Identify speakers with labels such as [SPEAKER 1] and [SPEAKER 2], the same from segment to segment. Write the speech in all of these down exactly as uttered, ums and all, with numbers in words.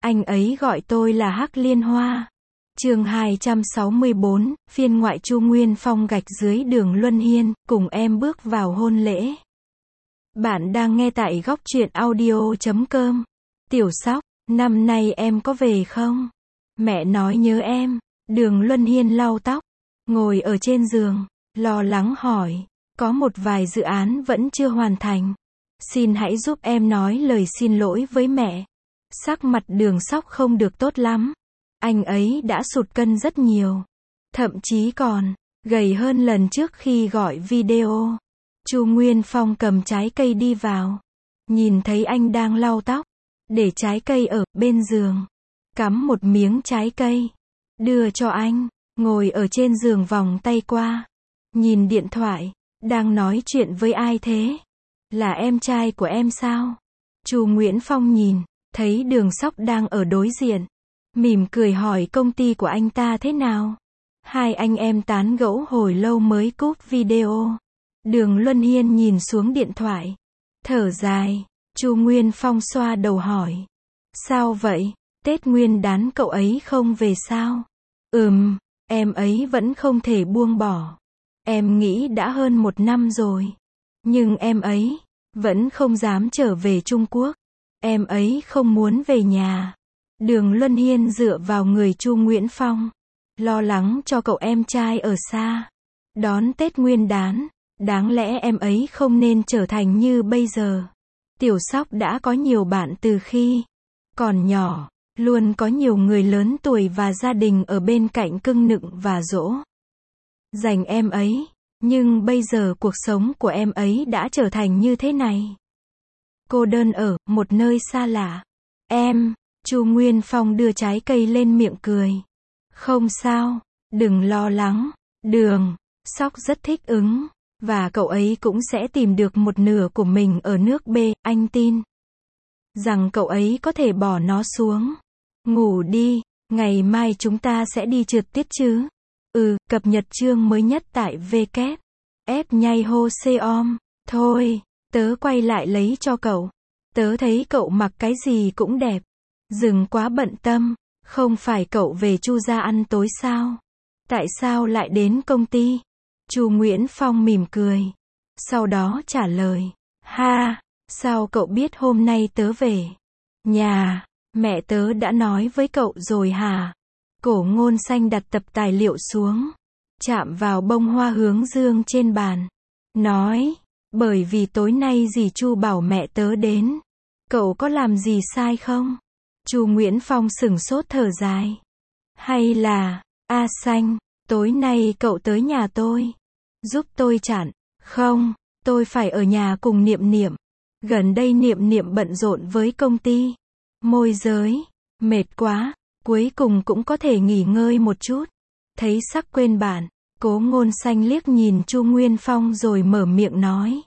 [SPEAKER 1] Anh ấy gọi tôi là Hắc Liên Hoa. Chương hai trăm sáu mươi bốn, phiên ngoại. Chu Nguyên Phong gạch dưới Đường Luân Hiên, cùng em bước vào hôn lễ. Bạn đang nghe tại góc truyện audio chấm com. Tiểu Sóc, năm nay em có về không? Mẹ nói nhớ em. Đường Luân Hiên lau tóc, ngồi ở trên giường, lo lắng hỏi. Có một vài dự án vẫn chưa hoàn thành. Xin hãy giúp em nói lời xin lỗi với mẹ. Sắc mặt Đường Sóc không được tốt lắm. Anh ấy đã sụt cân rất nhiều. Thậm chí còn gầy hơn lần trước khi gọi video. Chu Nguyên Phong cầm trái cây đi vào. Nhìn thấy anh đang lau tóc, để trái cây ở bên giường. Cắm một miếng trái cây, đưa cho anh, ngồi ở trên giường vòng tay qua. Nhìn điện thoại, đang nói chuyện với ai thế? Là em trai của em sao? Chu Nguyễn Phong nhìn, thấy Đường Sóc đang ở đối diện. Mỉm cười hỏi công ty của anh ta thế nào? Hai anh em tán gẫu hồi lâu mới cúp video. Đường Luân Hiên nhìn xuống điện thoại, thở dài. Chu Nguyên Phong xoa đầu hỏi. Sao vậy? Tết Nguyên Đán cậu ấy không về sao? Ừm, em ấy vẫn không thể buông bỏ. Em nghĩ đã hơn một năm rồi. Nhưng em ấy vẫn không dám trở về Trung Quốc. Em ấy không muốn về nhà. Đường Luân Hiên dựa vào người Chu Nguyễn Phong, lo lắng cho cậu em trai ở xa. Đón Tết Nguyên Đán, đáng lẽ em ấy không nên trở thành như bây giờ. Tiểu Sóc đã có nhiều bạn từ khi còn nhỏ, luôn có nhiều người lớn tuổi và gia đình ở bên cạnh cưng nựng và dỗ dành em ấy. Nhưng bây giờ cuộc sống của em ấy đã trở thành như thế này. Cô đơn ở một nơi xa lạ. Em, Chu Nguyên Phong đưa trái cây lên miệng cười. Không sao, đừng lo lắng. Đường Sóc rất thích ứng, và cậu ấy cũng sẽ tìm được một nửa của mình ở nước B. Anh tin rằng cậu ấy có thể bỏ nó xuống. Ngủ đi, ngày mai chúng ta sẽ đi trượt tuyết chứ? Ừ, cập nhật chương mới nhất tại W F nhai hô com. Thôi, tớ quay lại lấy cho cậu. Tớ thấy cậu mặc cái gì cũng đẹp. Đừng quá bận tâm, không phải cậu về Chu gia ăn tối sao? Tại sao lại đến công ty? Chu Nguyễn Phong mỉm cười, sau đó trả lời. Ha, sao cậu biết hôm nay tớ về nhà? Mẹ tớ đã nói với cậu rồi hả? Cổ Ngôn Xanh đặt tập tài liệu xuống, chạm vào bông hoa hướng dương trên bàn. Nói, bởi vì tối nay dì Chu bảo mẹ tớ đến. Cậu có làm gì sai không? Chu Nguyễn Phong sửng sốt thở dài. Hay là, A Xanh, tối nay cậu tới nhà tôi, giúp tôi chặn. Không, tôi phải ở nhà cùng Niệm Niệm. Gần đây Niệm Niệm bận rộn với công ty môi giới, mệt quá, cuối cùng cũng có thể nghỉ ngơi một chút. Thấy sắc quên bạn, Cố Ngôn Xanh liếc nhìn Chu Nguyên Phong rồi mở miệng nói.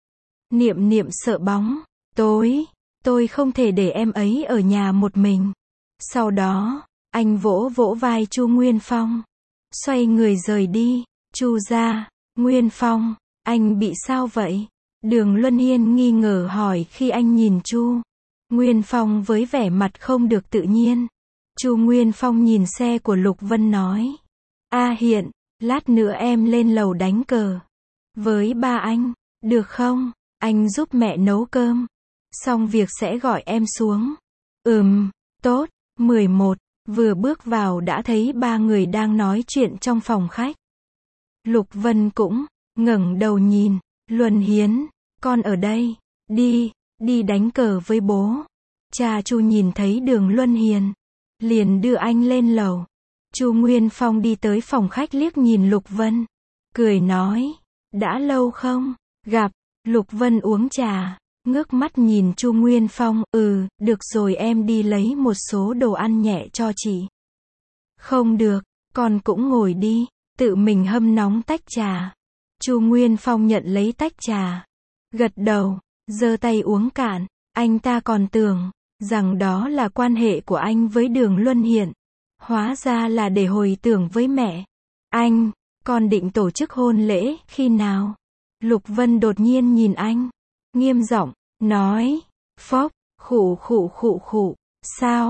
[SPEAKER 1] Niệm Niệm sợ bóng, tối, tôi không thể để em ấy ở nhà một mình. Sau đó, anh vỗ vỗ vai Chu Nguyên Phong, xoay người rời đi. Chu gia, Nguyên Phong, anh bị sao vậy? Đường Luân Hiên nghi ngờ hỏi khi anh nhìn Chu Nguyên Phong với vẻ mặt không được tự nhiên. Chu Nguyên Phong nhìn xe của Lục Vân nói. A Hiện, lát nữa em lên lầu đánh cờ với ba anh, được không? Anh giúp mẹ nấu cơm, xong việc sẽ gọi em xuống. Ừm, tốt. mười một, vừa bước vào đã thấy ba người đang nói chuyện trong phòng khách. Lục Vân cũng ngẩng đầu nhìn. Luân Hiến, con ở đây, đi, đi đánh cờ với bố. Cha Chu nhìn thấy Đường Luân Hiền, liền đưa anh lên lầu. Chu Nguyên Phong đi tới phòng khách liếc nhìn Lục Vân, cười nói, đã lâu không gặp. Lục Vân uống trà, ngước mắt nhìn Chu Nguyên Phong. Ừ, được rồi, em đi lấy một số đồ ăn nhẹ cho chị. Không được, con cũng ngồi đi, tự mình hâm nóng tách trà. Chu Nguyên Phong nhận lấy tách trà, gật đầu, giơ tay uống cạn. Anh ta còn tưởng rằng đó là quan hệ của anh với Đường Luân Hiển, hóa ra là để hồi tưởng với mẹ. Anh, con định tổ chức hôn lễ khi nào? Lục Vân đột nhiên nhìn anh, nghiêm giọng nói. Phốc, khụ khụ khụ khụ. Sao?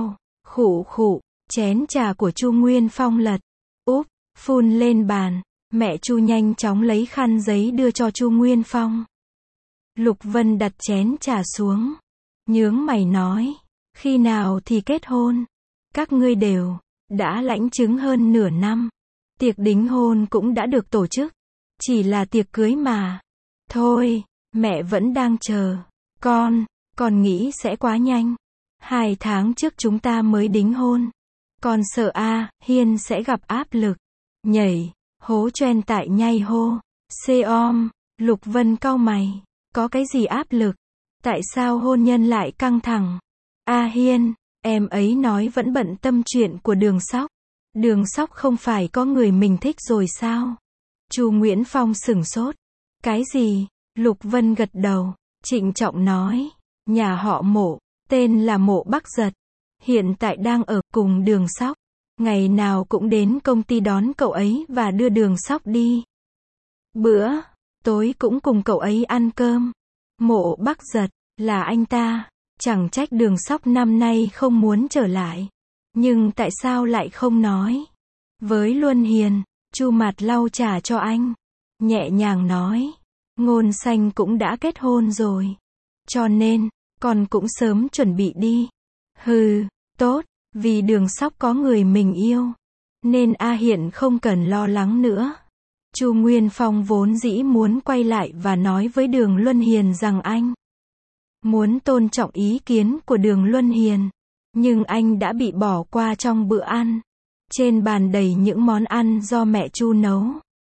[SPEAKER 1] Khụ khụ, chén trà của Chu Nguyên Phong lật, úp, phun lên bàn. Mẹ Chu nhanh chóng lấy khăn giấy đưa cho Chu Nguyên Phong. Lục Vân đặt chén trà xuống, nhướng mày nói, khi nào thì kết hôn? Các ngươi đều đã lãnh chứng hơn nửa năm. Tiệc đính hôn cũng đã được tổ chức, chỉ là tiệc cưới mà. Thôi, mẹ vẫn đang chờ. Con, con nghĩ sẽ quá nhanh. Hai tháng trước chúng ta mới đính hôn. Con sợ A, Hiên sẽ gặp áp lực. Nhảy, hố choen tại nhai hô. Xê om, Lục Vân cau mày. Có cái gì áp lực? Tại sao hôn nhân lại căng thẳng? A Hiên, em ấy nói vẫn bận tâm chuyện của Đường Sóc. Đường Sóc không phải có người mình thích rồi sao? Chu Nguyễn Phong sửng sốt. Cái gì? Lục Vân gật đầu, trịnh trọng nói. Nhà họ Mộ, tên là Mộ Bắc Giật. Hiện tại đang ở cùng Đường Sóc. Ngày nào cũng đến công ty đón cậu ấy và đưa Đường Sóc đi. Bữa tối cũng cùng cậu ấy ăn cơm. Mộ Bắc Giật, là anh ta. Chẳng trách Đường Sóc năm nay không muốn trở lại. Nhưng tại sao lại không nói? Với Luân Hiền, Chu Mạt lau trà cho anh. Nhẹ nhàng nói. Ngôn Xanh cũng đã kết hôn rồi. Cho nên, con cũng sớm chuẩn bị đi. Hừ, tốt, vì Đường Sóc có người mình yêu. Nên A Hiện không cần lo lắng nữa. Chu Nguyên Phong vốn dĩ muốn quay lại và nói với Đường Luân Hiền rằng anh muốn tôn trọng ý kiến của Đường Luân Hiền. Nhưng anh đã bị bỏ qua trong bữa ăn. Trên bàn đầy những món ăn do mẹ Chu nấu.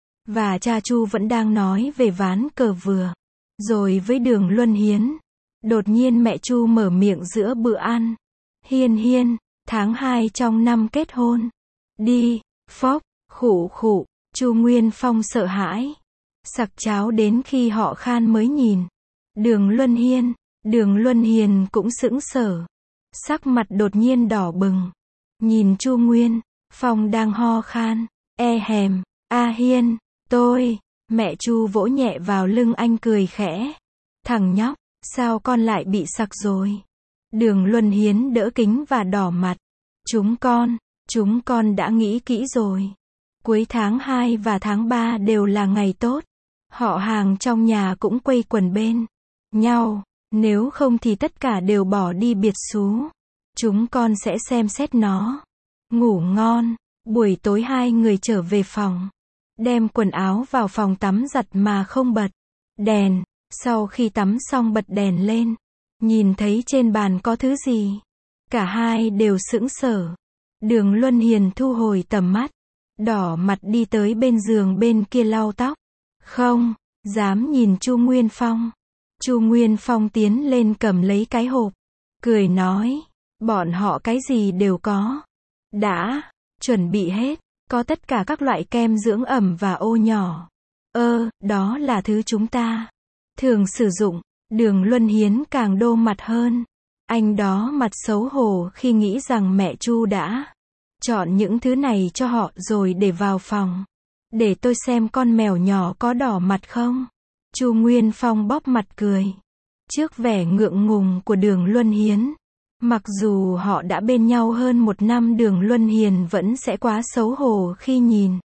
[SPEAKER 1] Và cha Chu vẫn đang nói về ván cờ vừa rồi với Đường Luân Hiến. Đột nhiên mẹ Chu mở miệng giữa bữa ăn. Hiên Hiên, tháng hai trong năm kết hôn. Đi, phốc, khụ khụ, Chu Nguyên Phong sợ hãi. Sặc cháo đến khi họ khan mới nhìn. Đường Luân Hiên, Đường Luân Hiền cũng sững sờ. Sắc mặt đột nhiên đỏ bừng. Nhìn Chu Nguyên Phong đang ho khan. E hèm, A Hiên, tôi. Mẹ Chu vỗ nhẹ vào lưng anh cười khẽ. Thằng nhóc, sao con lại bị sặc rồi? Đường Luân Hiến đỡ kính và đỏ mặt. Chúng con, chúng con đã nghĩ kỹ rồi. Cuối tháng hai và tháng ba đều là ngày tốt. Họ hàng trong nhà cũng quây quần bên nhau. Nếu không thì tất cả đều bỏ đi biệt xú. Chúng con sẽ xem xét nó. Ngủ ngon. Buổi tối hai người trở về phòng. Đem quần áo vào phòng tắm giặt mà không bật đèn. Sau khi tắm xong bật đèn lên. Nhìn thấy trên bàn có thứ gì. Cả hai đều sững sờ. Đường Luân Hiền thu hồi tầm mắt. Đỏ mặt đi tới bên giường bên kia lau tóc. Không dám nhìn Chu Nguyên Phong. Chu Nguyên Phong tiến lên cầm lấy cái hộp. Cười nói. Bọn họ cái gì đều có. Đã chuẩn bị hết. Có tất cả các loại kem dưỡng ẩm và ô nhỏ. Ơ, đó là thứ chúng ta thường sử dụng. Đường Luân Hiến càng đô mặt hơn. Anh đó mặt xấu hổ khi nghĩ rằng mẹ Chu đã chọn những thứ này cho họ rồi để vào phòng. Để tôi xem con mèo nhỏ có đỏ mặt không? Chu Nguyên Phong bóp mặt cười. Trước vẻ ngượng ngùng của Đường Luân Hiến. Mặc dù họ đã bên nhau hơn một năm, Đường Luân Hiền vẫn sẽ quá xấu hổ khi nhìn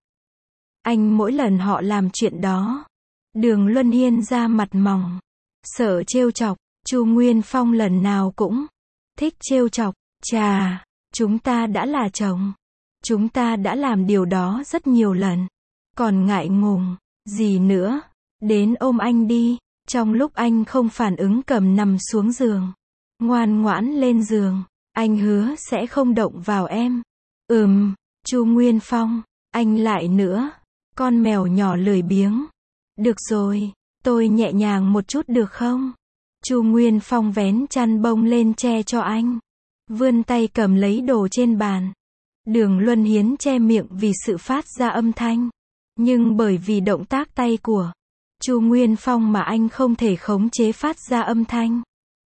[SPEAKER 1] anh mỗi lần họ làm chuyện đó. Đường Luân Hiên ra mặt mỏng. Sợ trêu chọc. Chu Nguyên Phong lần nào cũng thích trêu chọc. Chà, chúng ta đã là chồng. Chúng ta đã làm điều đó rất nhiều lần. Còn ngại ngùng gì nữa? Đến ôm anh đi. Trong lúc anh không phản ứng cầm nằm xuống giường. Ngoan ngoãn lên giường. Anh hứa sẽ không động vào em. Ừm, Chu Nguyên Phong. Anh lại nữa. Con mèo nhỏ lười biếng. Được rồi, tôi nhẹ nhàng một chút được không? Chu Nguyên Phong vén chăn bông lên che cho anh. Vươn tay cầm lấy đồ trên bàn. Đường Luân Hiến che miệng vì sự phát ra âm thanh. Nhưng bởi vì động tác tay của Chu Nguyên Phong mà anh không thể khống chế phát ra âm thanh.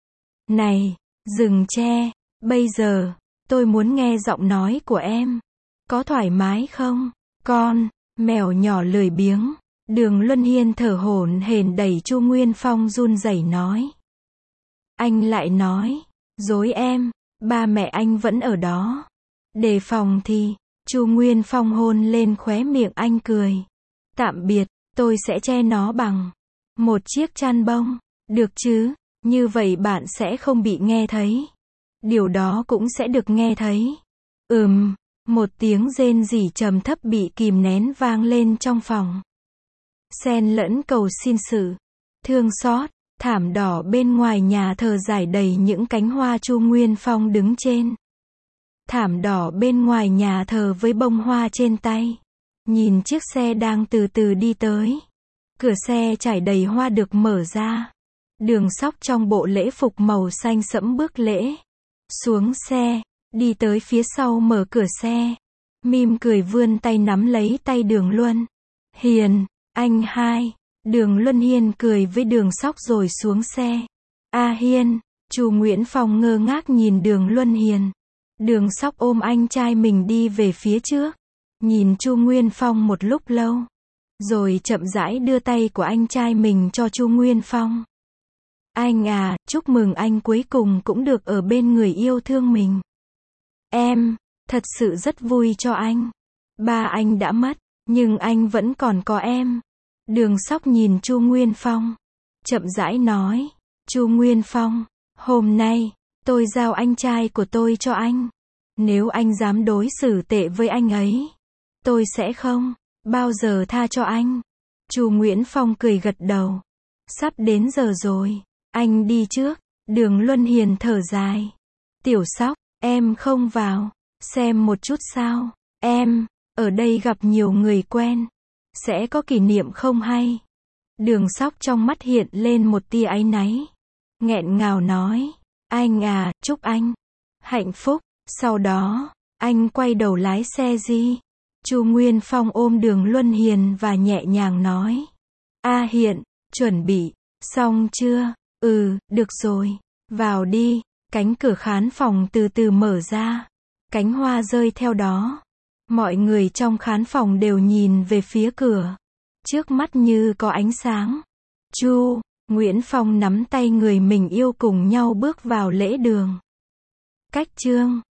[SPEAKER 1] Này, dừng che. Bây giờ, tôi muốn nghe giọng nói của em. Có thoải mái không? Con, mèo nhỏ lười biếng. Đường Luân Hiên thở hổn hển đẩy Chu Nguyên Phong run rẩy nói. Anh lại nói, dối em. Ba mẹ anh vẫn ở đó. Đề phòng thì, Chu Nguyên Phong hôn lên khóe miệng anh cười. Tạm biệt, tôi sẽ che nó bằng một chiếc chăn bông. Được chứ, như vậy bạn sẽ không bị nghe thấy. Điều đó cũng sẽ được nghe thấy. Ừm, một tiếng rên rỉ trầm thấp bị kìm nén vang lên trong phòng. Xen lẫn cầu xin sự thương xót, thảm đỏ bên ngoài nhà thờ rải đầy những cánh hoa. Chu Nguyên Phong đứng trên thảm đỏ bên ngoài nhà thờ với bông hoa trên tay. Nhìn chiếc xe đang từ từ đi tới. Cửa xe trải đầy hoa được mở ra. Đường Sóc trong bộ lễ phục màu xanh sẫm bước lễ xuống xe, đi tới phía sau mở cửa xe. Mỉm cười vươn tay nắm lấy tay Đường Luân Hiền. Anh hai. Đường Luân Hiên cười với Đường Sóc rồi xuống xe. A Hiên. Chu Nguyễn Phong ngơ ngác nhìn Đường Luân Hiền. Đường Sóc ôm anh trai mình đi về phía trước. Nhìn Chu Nguyên Phong một lúc lâu. Rồi chậm rãi đưa tay của anh trai mình cho Chu Nguyên Phong. Anh à, chúc mừng anh cuối cùng cũng được ở bên người yêu thương mình. Em, thật sự rất vui cho anh. Ba anh đã mất, nhưng anh vẫn còn có em. Đường Sóc nhìn Chu Nguyên Phong. Chậm rãi nói. Chu Nguyên Phong, hôm nay, tôi giao anh trai của tôi cho anh. Nếu anh dám đối xử tệ với anh ấy, tôi sẽ không bao giờ tha cho anh. Chu Nguyễn Phong cười gật đầu. Sắp đến giờ rồi, anh đi trước. Đường Luân Hiền thở dài. Tiểu Sóc, em không vào xem một chút sao? Em ở đây gặp nhiều người quen, sẽ có kỷ niệm không hay? Đường Sóc trong mắt hiện lên một tia áy náy, nghẹn ngào nói. Anh à, chúc anh hạnh phúc. Sau đó, anh quay đầu lái xe đi. Chu Nguyên Phong ôm Đường Luân Hiền và nhẹ nhàng nói. A Hiện, chuẩn bị xong chưa? Ừ, được rồi. Vào đi. Cánh cửa khán phòng từ từ mở ra. Cánh hoa rơi theo đó. Mọi người trong khán phòng đều nhìn về phía cửa. Trước mắt như có ánh sáng. Chu Nguyễn Phong nắm tay người mình yêu cùng nhau bước vào lễ đường. Cách chương